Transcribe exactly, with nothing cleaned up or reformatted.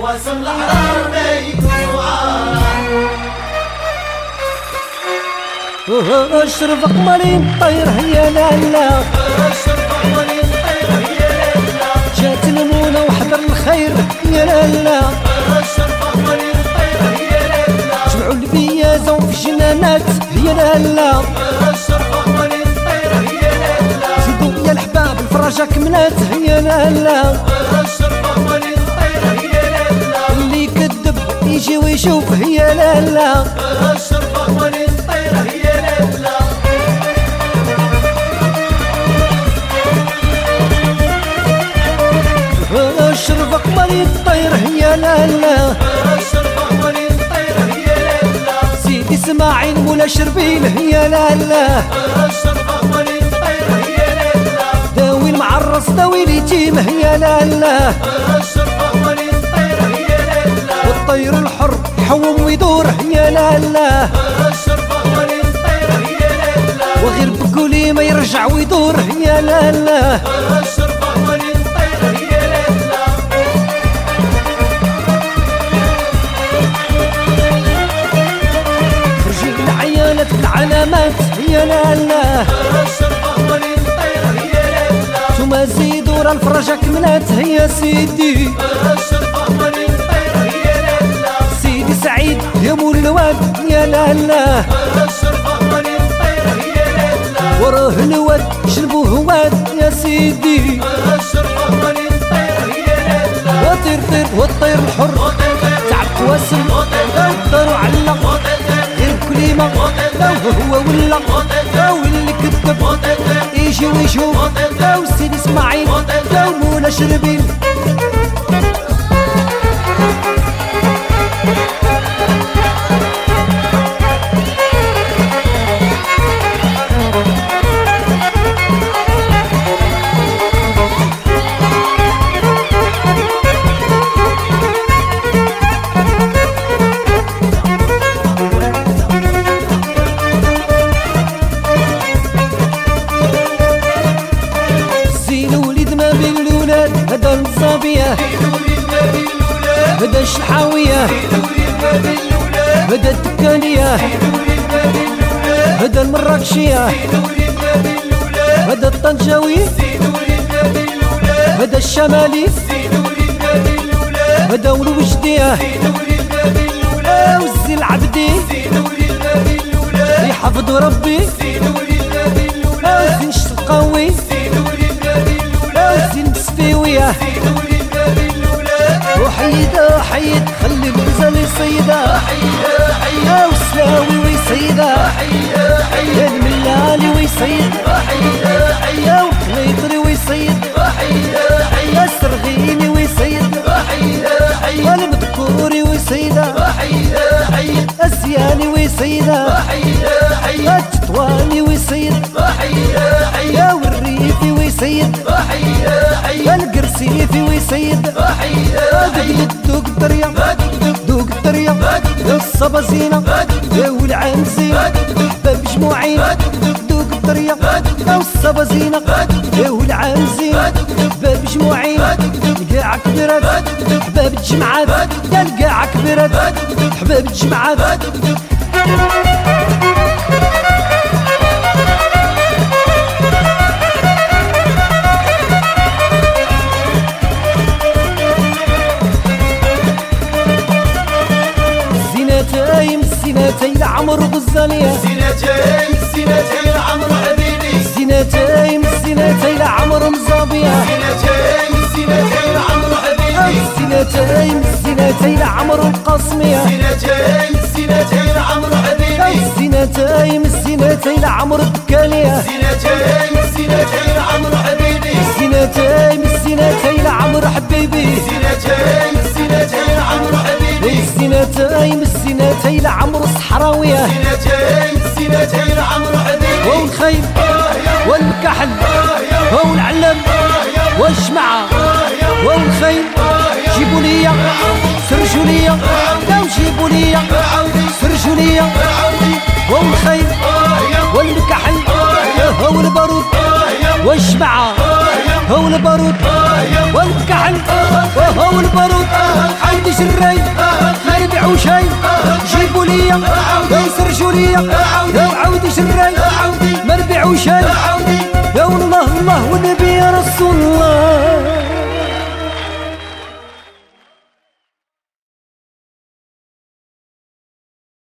واسم الحرار ميكوعة اشرف قمري طير هي لالا اشرف قمري طير هي لالا جات المونة وحضر الخير يا لالا اشرف قمري طير هي لالا جمعوا البيازة وفي جنانات هي لالا اشرف قمري طير هي لالا زيدوا يا الحباب الفرجة كملات هي لالا اشرف قمري طير هي لالا اللي يكذب يجي ويشوف هي لالا اشرف قمري طير هي لالا اشرف قمري الطير هي لالا اشرف قمري طير هي لالا سيدي اسماعيل مولا شربيل هي لالا اشرف قمري طير هي لالا داوي المعرس داوي اليتيم هي لالا اشرف قمري طير هي لالا والطير الحر يحوم ويدور هي لالا اشرف قمري طير هي لالا وغير بقولي ما يرجع ويدور هي لالا اشرف قمري طير هي لالا خرجي العيالات بالعلامات هي لالا اشرف قمري طير هي لالا ثم زيدوا راه الفرجة كملات هي سيدي اشرف قمري طير هي لالا سيدي سعيد يا مول الواد يا لالا اشرف قمري طير هي لالا وراه الواد شربوه واد يا سيدي اشرف قمري طير هي لالا وطير طير والطير الحر تعب واسم دارو علا غير كلمة لو هو ولا لو اللي كذب يجي ويشوف لو سيدي اسماعيل لو مولا شربيل هدا الصابية هدا الشحاوية هدا التكانية هدا المراكشية هدا الطنجاوي هدا الشمالي هدا الوجدية وزي العبدي يحفظ ربي وزي الشقاوي وزي المسفيوية وحيدة حيد خلي الغزال يصيدة يا وسلاوي ويصيدة يا الملالي ويصيد يا وخليطري ويصيد يا السرغيني ويصيد يا المذكوري ويصيدة الزياني ويصيدة يا التطواني ويصيد يا والريفي ويصيد يا القرسيفي ويصيد دوق الدريا دوق الدريا يا الصبازينة يا والعنزي حباب جموعين دوق الدريا يا الصبازينة يا والعنزي حباب جموعين القاع كبرت حباب الجمعات يا القاع كبرت حباب الجمعات زينتين زينتين عمر غزالية زينتين زينتين عمرو حبيبي زينتين زينتين عمر مزابية زينتين زينتين عمرو حبيبي زينتين زينتين عمر القاسمية زينتين زينتين عمرو حبيبي زينتين زينتين عمر الدكالية زينتين زينتين عمرو حبيبي زينتين زينتين عمر حبيبي زينتين زينتين عمرو حبيبي زينتين زينتين عمر الصحراوية زينتين زينتين عمرو حبيبي والخيل والكحل والعلم والجمعة والخيل جيبوا ليا سرجوا ليا لو جيبوا ليا سرجوا ليا والخيل والكحل والبارود والجمعة والبارود والكحل والبارود عاودي شراي ما نبيعو شي جيبوا ليا يسرجوا ليا عاودي شراي ما نبيعو شي